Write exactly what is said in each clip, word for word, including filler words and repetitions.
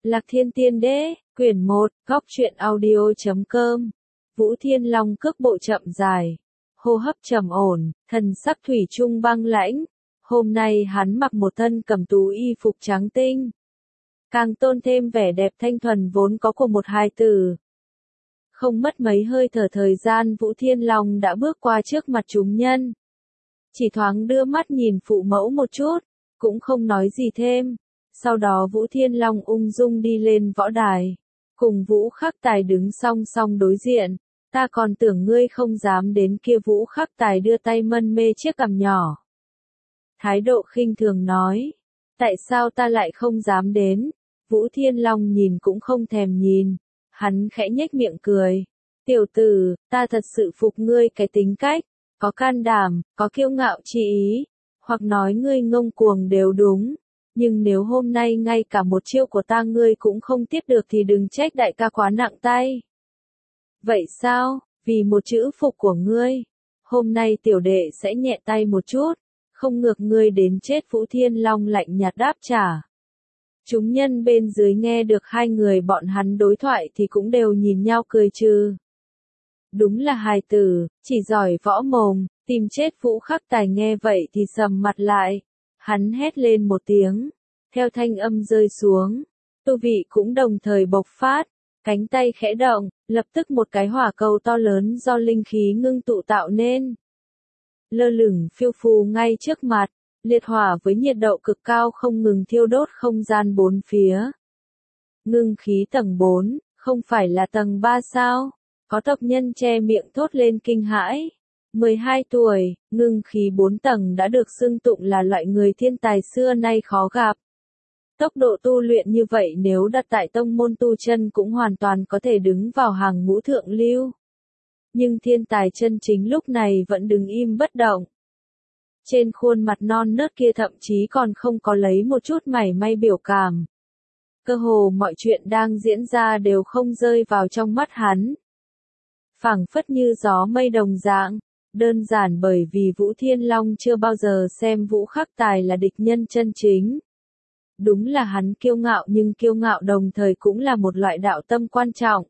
Lạc Thiên Tiên Đế, quyển một, góc truyện audio chấm com. Vũ Thiên Long cước bộ chậm dài, hô hấp trầm ổn, thần sắc thủy chung băng lãnh. Hôm nay hắn mặc một thân cẩm tú y phục trắng tinh, càng tôn thêm vẻ đẹp thanh thuần vốn có của một hài tử. Không mất mấy hơi thở thời gian, Vũ Thiên Long đã bước qua trước mặt chúng nhân. Chỉ thoáng đưa mắt nhìn phụ mẫu một chút, cũng không nói gì thêm. Sau đó Vũ Thiên Long ung dung đi lên võ đài, cùng Vũ Khắc Tài đứng song song đối diện. Ta còn tưởng ngươi không dám đến kia. Vũ Khắc Tài đưa tay mân mê chiếc cằm nhỏ, thái độ khinh thường nói. Tại sao ta lại không dám đến? Vũ Thiên Long nhìn cũng không thèm nhìn, hắn khẽ nhếch miệng cười. Tiểu tử, ta thật sự phục ngươi cái tính cách, có can đảm, có kiêu ngạo chi ý, hoặc nói ngươi ngông cuồng đều đúng. Nhưng nếu hôm nay ngay cả một chiêu của ta ngươi cũng không tiếp được thì đừng trách đại ca quá nặng tay. Vậy sao, vì một chữ phục của ngươi, hôm nay tiểu đệ sẽ nhẹ tay một chút, không ngược ngươi đến chết. Vũ Thiên Long lạnh nhạt đáp trả. Chúng nhân bên dưới nghe được hai người bọn hắn đối thoại thì cũng đều nhìn nhau cười trừ. Đúng là hài tử, chỉ giỏi võ mồm, tìm chết. Vũ Khắc Tài nghe vậy thì sầm mặt lại. Hắn hét lên một tiếng, theo thanh âm rơi xuống, tu vị cũng đồng thời bộc phát, cánh tay khẽ động, lập tức một cái hỏa cầu to lớn do linh khí ngưng tụ tạo nên. Lơ lửng phiêu phù ngay trước mặt, liệt hỏa với nhiệt độ cực cao không ngừng thiêu đốt không gian bốn phía. Ngưng khí tầng bốn, không phải là tầng ba sao? Có tộc nhân che miệng thốt lên kinh hãi. mười hai tuổi, ngưng khí bốn tầng đã được xưng tụng là loại người thiên tài xưa nay khó gặp. Tốc độ tu luyện như vậy nếu đặt tại tông môn tu chân cũng hoàn toàn có thể đứng vào hàng ngũ thượng lưu. Nhưng thiên tài chân chính lúc này vẫn đứng im bất động. Trên khuôn mặt non nớt kia thậm chí còn không có lấy một chút mảy may biểu cảm. Cơ hồ mọi chuyện đang diễn ra đều không rơi vào trong mắt hắn. Phảng phất như gió mây đồng dạng. Đơn giản bởi vì Vũ Thiên Long chưa bao giờ xem Vũ Khắc Tài là địch nhân chân chính. Đúng là hắn kiêu ngạo nhưng kiêu ngạo đồng thời cũng là một loại đạo tâm quan trọng.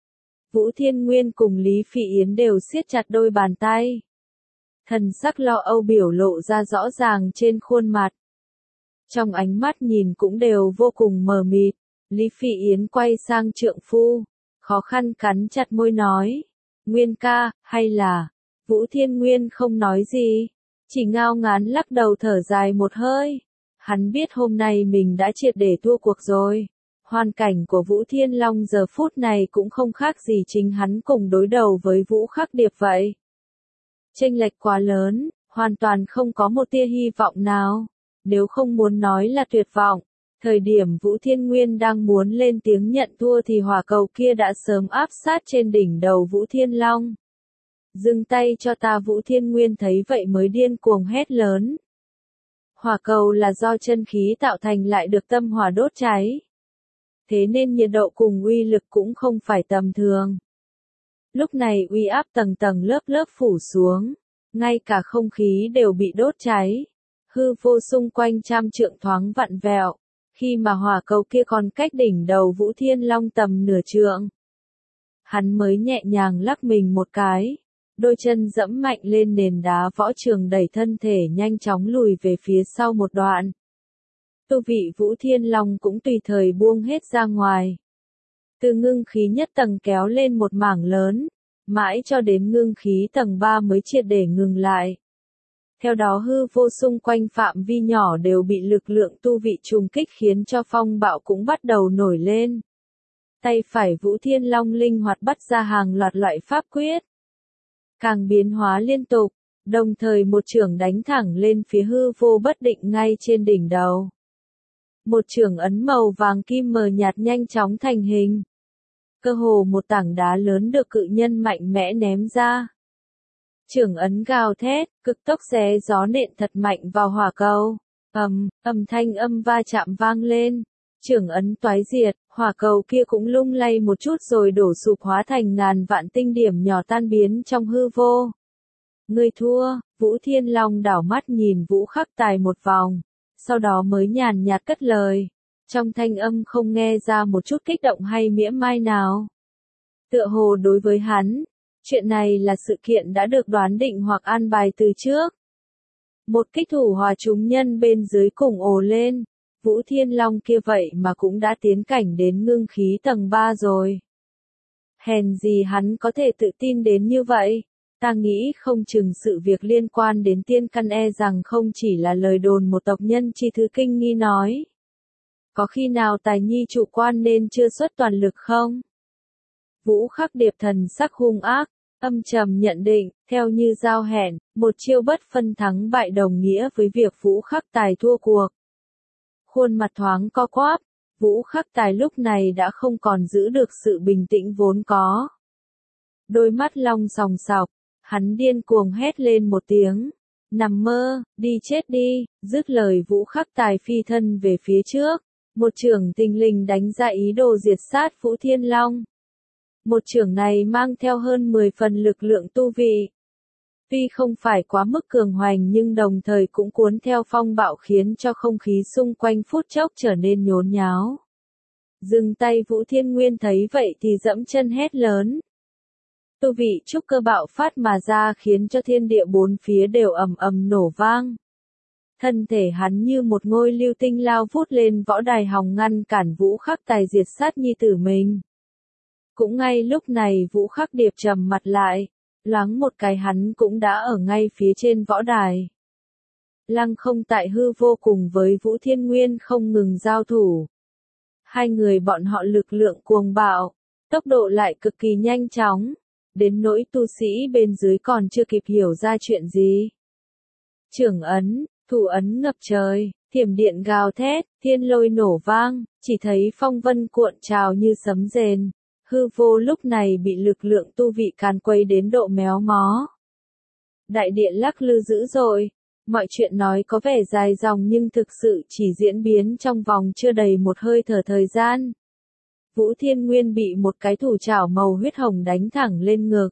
Vũ Thiên Nguyên cùng Lý Phỉ Yến đều siết chặt đôi bàn tay. Thần sắc lo âu biểu lộ ra rõ ràng trên khuôn mặt. Trong ánh mắt nhìn cũng đều vô cùng mờ mịt. Lý Phỉ Yến quay sang trượng phu, khó khăn cắn chặt môi nói. Nguyên ca, hay là... Vũ Thiên Nguyên không nói gì, chỉ ngao ngán lắc đầu thở dài một hơi. Hắn biết hôm nay mình đã triệt để thua cuộc rồi. Hoàn cảnh của Vũ Thiên Long giờ phút này cũng không khác gì chính hắn cùng đối đầu với Vũ Khắc Điệp vậy. Chênh lệch quá lớn, hoàn toàn không có một tia hy vọng nào. Nếu không muốn nói là tuyệt vọng, thời điểm Vũ Thiên Nguyên đang muốn lên tiếng nhận thua thì hỏa cầu kia đã sớm áp sát trên đỉnh đầu Vũ Thiên Long. Dừng tay cho ta. Vũ Thiên Nguyên thấy vậy mới điên cuồng hét lớn. Hỏa cầu là do chân khí tạo thành lại được tâm hỏa đốt cháy. Thế nên nhiệt độ cùng uy lực cũng không phải tầm thường. Lúc này uy áp tầng tầng lớp lớp phủ xuống. Ngay cả không khí đều bị đốt cháy. Hư vô xung quanh trăm trượng thoáng vặn vẹo. Khi mà hỏa cầu kia còn cách đỉnh đầu Vũ Thiên Long tầm nửa trượng. Hắn mới nhẹ nhàng lắc mình một cái. Đôi chân dẫm mạnh lên nền đá võ trường đẩy thân thể nhanh chóng lùi về phía sau một đoạn. Tu vị Vũ Thiên Long cũng tùy thời buông hết ra ngoài. Từ ngưng khí nhất tầng kéo lên một mảng lớn, mãi cho đến ngưng khí tầng ba mới triệt để ngừng lại. Theo đó hư vô xung quanh phạm vi nhỏ đều bị lực lượng tu vị trùng kích khiến cho phong bạo cũng bắt đầu nổi lên. Tay phải Vũ Thiên Long linh hoạt bắt ra hàng loạt loại pháp quyết. Càng biến hóa liên tục, đồng thời một chưởng đánh thẳng lên phía hư vô bất định ngay trên đỉnh đầu. Một chưởng ấn màu vàng kim mờ nhạt nhanh chóng thành hình. Cơ hồ một tảng đá lớn được cự nhân mạnh mẽ ném ra. Chưởng ấn gào thét, cực tốc xé gió nện thật mạnh vào hỏa cầu. Ầm, âm thanh âm va chạm vang lên. Chưởng ấn toái diệt, hỏa cầu kia cũng lung lay một chút rồi đổ sụp hóa thành ngàn vạn tinh điểm nhỏ tan biến trong hư vô. Ngươi thua. Vũ Thiên Long đảo mắt nhìn Vũ Khắc Tài một vòng, sau đó mới nhàn nhạt cất lời. Trong thanh âm không nghe ra một chút kích động hay mỉa mai nào. Tựa hồ đối với hắn, chuyện này là sự kiện đã được đoán định hoặc an bài từ trước. Một kích thủ hòa chúng nhân bên dưới cùng ồ lên, Vũ Thiên Long kia vậy mà cũng đã tiến cảnh đến ngưng khí tầng ba rồi. Hèn gì hắn có thể tự tin đến như vậy, ta nghĩ không chừng sự việc liên quan đến tiên căn e rằng không chỉ là lời đồn một tộc nhân chi thứ kinh nghi nói. Có khi nào tài nhi chủ quan nên chưa xuất toàn lực không? Vũ Khắc Điệp thần sắc hung ác, âm trầm nhận định, theo như giao hẹn, một chiêu bất phân thắng bại đồng nghĩa với việc Vũ Khắc Tài thua cuộc. Khuôn mặt thoáng co quắp, Vũ Khắc Tài lúc này đã không còn giữ được sự bình tĩnh vốn có. Đôi mắt long sòng sọc, hắn điên cuồng hét lên một tiếng, nằm mơ, đi chết đi, dứt lời Vũ Khắc Tài phi thân về phía trước, một chưởng tình lình đánh ra ý đồ diệt sát Vũ Thiên Long. Một chưởng này mang theo hơn mười phần lực lượng tu vị. Tuy không phải quá mức cường hoành nhưng đồng thời cũng cuốn theo phong bạo khiến cho không khí xung quanh phút chốc trở nên nhốn nháo. Dừng tay Vũ Thiên Nguyên thấy vậy thì dẫm chân hét lớn. Tu vị trúc cơ bạo phát mà ra khiến cho thiên địa bốn phía đều ầm ầm nổ vang. Thân thể hắn như một ngôi lưu tinh lao vút lên võ đài hòng ngăn cản Vũ Khắc Tài diệt sát nhi tử mình. Cũng ngay lúc này Vũ Khắc Điệp trầm mặt lại, loáng một cái hắn cũng đã ở ngay phía trên võ đài. Lăng Không tại hư vô cùng với Vũ Thiên Nguyên không ngừng giao thủ. Hai người bọn họ lực lượng cuồng bạo, tốc độ lại cực kỳ nhanh chóng, đến nỗi tu sĩ bên dưới còn chưa kịp hiểu ra chuyện gì. Chưởng ấn, thủ ấn ngập trời, thiểm điện gào thét, thiên lôi nổ vang, chỉ thấy phong vân cuộn trào như sấm rền. Hư vô lúc này bị lực lượng tu vị càn quấy đến độ méo mó. Đại điện lắc lư dữ dội, mọi chuyện nói có vẻ dài dòng nhưng thực sự chỉ diễn biến trong vòng chưa đầy một hơi thở thời gian. Vũ Thiên Nguyên bị một cái thủ chảo màu huyết hồng đánh thẳng lên ngực.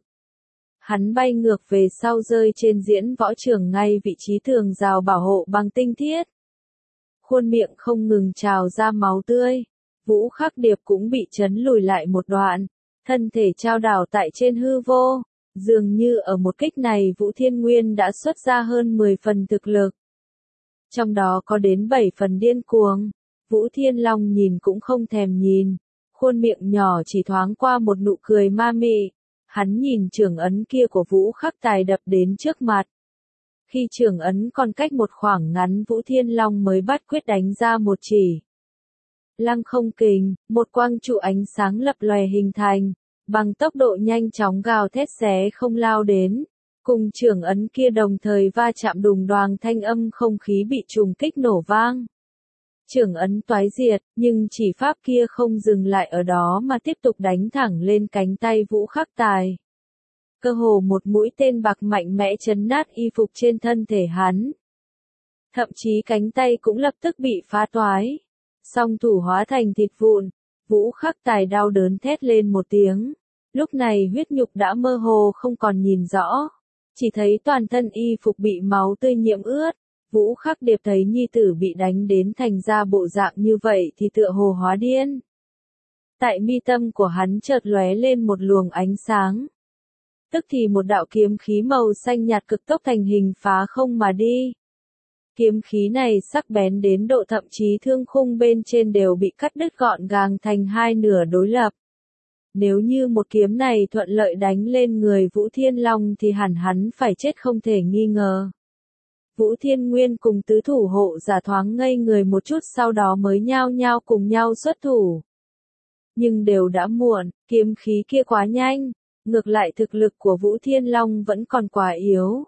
Hắn bay ngược về sau rơi trên diễn võ trường ngay vị trí tường rào bảo hộ bằng tinh thiết. Khuôn miệng không ngừng trào ra máu tươi. Vũ Khắc Điệp cũng bị chấn lùi lại một đoạn, thân thể trao đảo tại trên hư vô, dường như ở một kích này Vũ Thiên Nguyên đã xuất ra hơn mười phần thực lực. Trong đó có đến bảy phần điên cuồng, Vũ Thiên Long nhìn cũng không thèm nhìn, khuôn miệng nhỏ chỉ thoáng qua một nụ cười ma mị, hắn nhìn chưởng ấn kia của Vũ Khắc Tài đập đến trước mặt. Khi chưởng ấn còn cách một khoảng ngắn Vũ Thiên Long mới bắt quyết đánh ra một chỉ. Lăng Không kình, một quang trụ ánh sáng lập lòe hình thành, bằng tốc độ nhanh chóng gào thét xé không lao đến, cùng chưởng ấn kia đồng thời va chạm đùng đoàng thanh âm không khí bị trùng kích nổ vang. Chưởng ấn toái diệt, nhưng chỉ pháp kia không dừng lại ở đó mà tiếp tục đánh thẳng lên cánh tay Vũ Khắc Tài. Cơ hồ một mũi tên bạc mạnh mẽ chấn nát y phục trên thân thể hắn. Thậm chí cánh tay cũng lập tức bị phá toái. Song thủ hóa thành thịt vụn, Vũ Khắc Tài đau đớn thét lên một tiếng. Lúc này huyết nhục đã mơ hồ không còn nhìn rõ, chỉ thấy toàn thân y phục bị máu tươi nhiễm ướt. Vũ Khắc Điệp thấy nhi tử bị đánh đến thành ra bộ dạng như vậy thì tựa hồ hóa điên. Tại mi tâm của hắn chợt lóe lên một luồng ánh sáng. Tức thì một đạo kiếm khí màu xanh nhạt cực tốc thành hình phá không mà đi. Kiếm khí này sắc bén đến độ thậm chí thương khung bên trên đều bị cắt đứt gọn gàng thành hai nửa đối lập. Nếu như một kiếm này thuận lợi đánh lên người Vũ Thiên Long thì hẳn hắn phải chết không thể nghi ngờ. Vũ Thiên Nguyên cùng tứ thủ hộ giả thoáng ngây người một chút sau đó mới nhao nhao cùng nhau xuất thủ. Nhưng đều đã muộn, kiếm khí kia quá nhanh, ngược lại thực lực của Vũ Thiên Long vẫn còn quá yếu.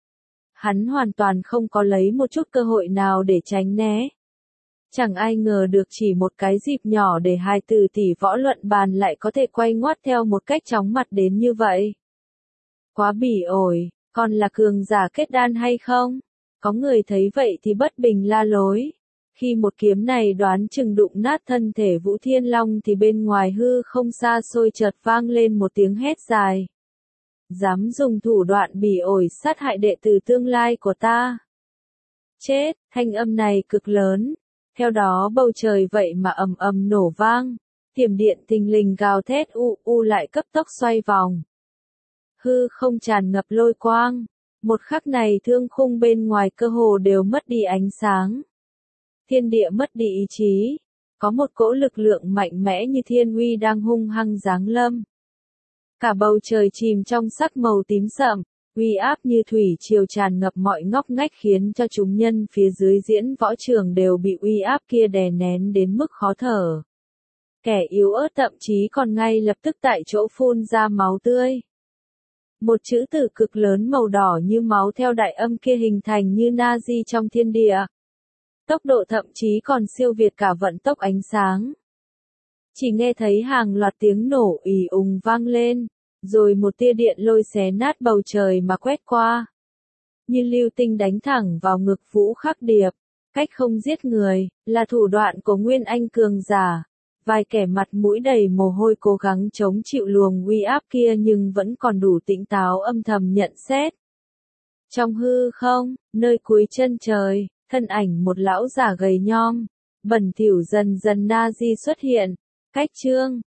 Hắn hoàn toàn không có lấy một chút cơ hội nào để tránh né. Chẳng ai ngờ được chỉ một cái dịp nhỏ để hai từ tỷ võ luận bàn lại có thể quay ngoắt theo một cách chóng mặt đến như vậy. Quá bỉ ổi, còn là cường giả kết đan hay không? Có người thấy vậy thì bất bình la lối. Khi một kiếm này đoán chừng đụng nát thân thể Vũ Thiên Long thì bên ngoài hư không xa xôi chợt vang lên một tiếng hét dài. Dám dùng thủ đoạn bỉ ổi sát hại đệ tử tương lai của ta. Chết, thanh âm này cực lớn. Theo đó bầu trời vậy mà ầm ầm nổ vang, thiểm điện thình lình gào thét u u lại cấp tốc xoay vòng. Hư không tràn ngập lôi quang, một khắc này thương khung bên ngoài cơ hồ đều mất đi ánh sáng. Thiên địa mất đi ý chí, có một cỗ lực lượng mạnh mẽ như thiên uy đang hung hăng giáng lâm. Cả bầu trời chìm trong sắc màu tím sậm, uy áp như thủy triều tràn ngập mọi ngóc ngách khiến cho chúng nhân phía dưới diễn võ trường đều bị uy áp kia đè nén đến mức khó thở. Kẻ yếu ớt thậm chí còn ngay lập tức tại chỗ phun ra máu tươi. Một chữ tử cực lớn màu đỏ như máu theo đại âm kia hình thành như Nazi trong thiên địa. Tốc độ thậm chí còn siêu việt cả vận tốc ánh sáng. Chỉ nghe thấy hàng loạt tiếng nổ ì ùng vang lên, rồi một tia điện lôi xé nát bầu trời mà quét qua. Như lưu tinh đánh thẳng vào ngực Vũ Khắc Điệp, cách không giết người, là thủ đoạn của Nguyên Anh cường giả. Vài kẻ mặt mũi đầy mồ hôi cố gắng chống chịu luồng uy áp kia nhưng vẫn còn đủ tỉnh táo âm thầm nhận xét. Trong hư không, nơi cuối chân trời, thân ảnh một lão già gầy nhom, bẩn thỉu dần dần Nazi xuất hiện. Cách chương